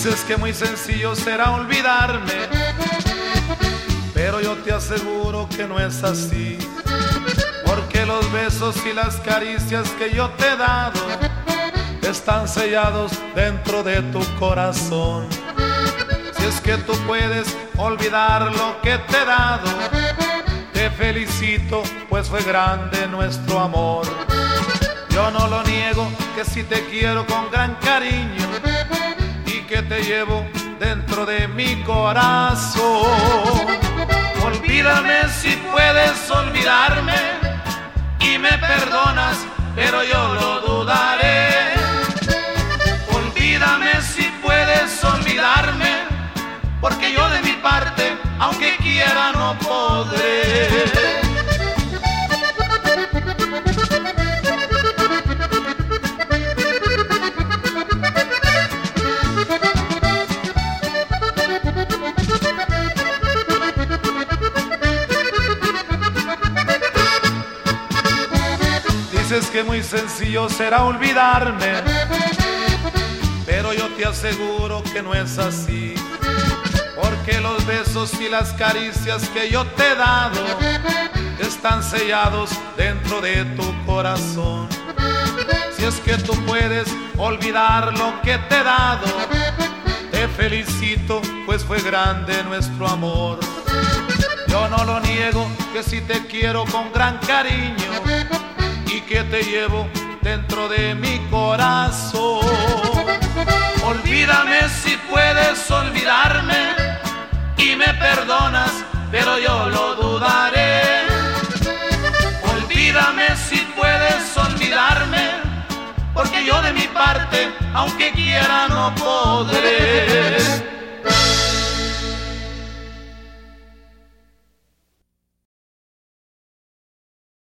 Dices que muy sencillo será olvidarme, pero yo te aseguro que no es así, porque los besos y las caricias que yo te he dado están sellados dentro de tu corazón. Si es que tú puedes olvidar lo que te he dado, te felicito, pues fue grande nuestro amor. Yo no lo niego, que sí te quiero con gran cariño y que te llevo dentro de mi corazón. Olvídame si puedes olvidarme y me perdonas, pero yo lo dudaré. Olvídame si puedes olvidarme, porque yo de mi parte, aunque quiera, no podré. Dices que muy sencillo será olvidarme, pero yo te aseguro que no es así, porque los besos y las caricias que yo te he dado están sellados dentro de tu corazón. Si es que tú puedes olvidar lo que te he dado, te felicito, pues fue grande nuestro amor. Yo no lo niego, que sí te quiero con gran cariño y que te llevo dentro de mi corazón. Olvídame si puedes olvidarme y me perdonas, pero yo lo dudaré. Olvídame si puedes olvidarme, porque yo de mi parte, aunque quiera, no podré.